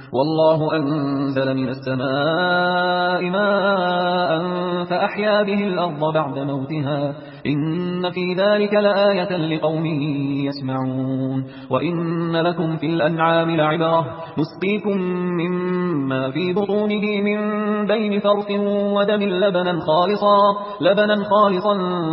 والله أنزل من السماء ماء فأحيا به الأرض بعد موتها إن في ذلك لآية لقوم يسمعون وإن لكم في الأنعام لعبرة نسقيكم مما في بطونه من بين فرث ودم لبنا خالصا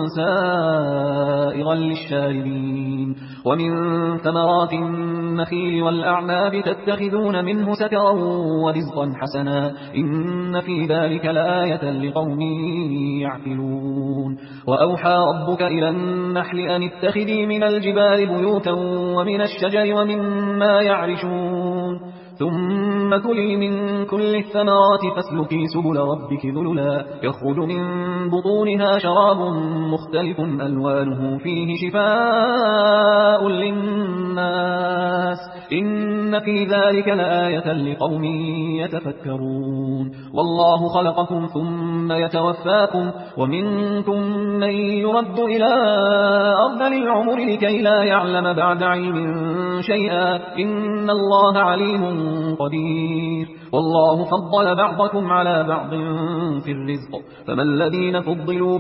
سائغا للشاربين ومن ثمرات النخيل والأعناب تتخذون منه سكرا ورزقا حسنا إن في ذلك لآية لقوم يعقلون وأوحى ربك إلى النحل أن اتخذي من الجبال بيوتا ومن الشجر ومما يعرشون ثم كلي من كل الثمرات فاسلكي سبل ربك ذللا يخرج من بطونها شراب مختلف ألوانه فيه شفاء للناس إن في ذلك لآية لقوم يتفكرون والله خلقكم ثم يتوفاكم ومنكم من يرد إلى أرذل العمر لكي لا يعلم بعد علم شيئا إن الله عليم قدير والله فضل بعضكم على بعض في الرزق فما الذين فضلوا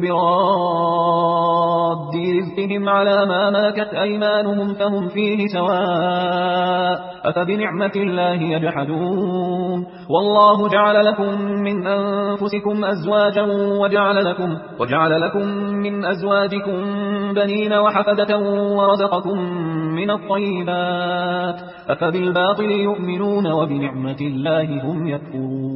براد رزقهم على ما ملكت أيمانهم فهم فيه سواء أفبنعمة الله يجحدون والله جعل لكم من أنفسكم أزواجا وجعل لكم من أزواجكم بنين وحفدة ورزقكم من الطيبات أفبالباطل يؤمنون وبنعمة الله هم يكفرون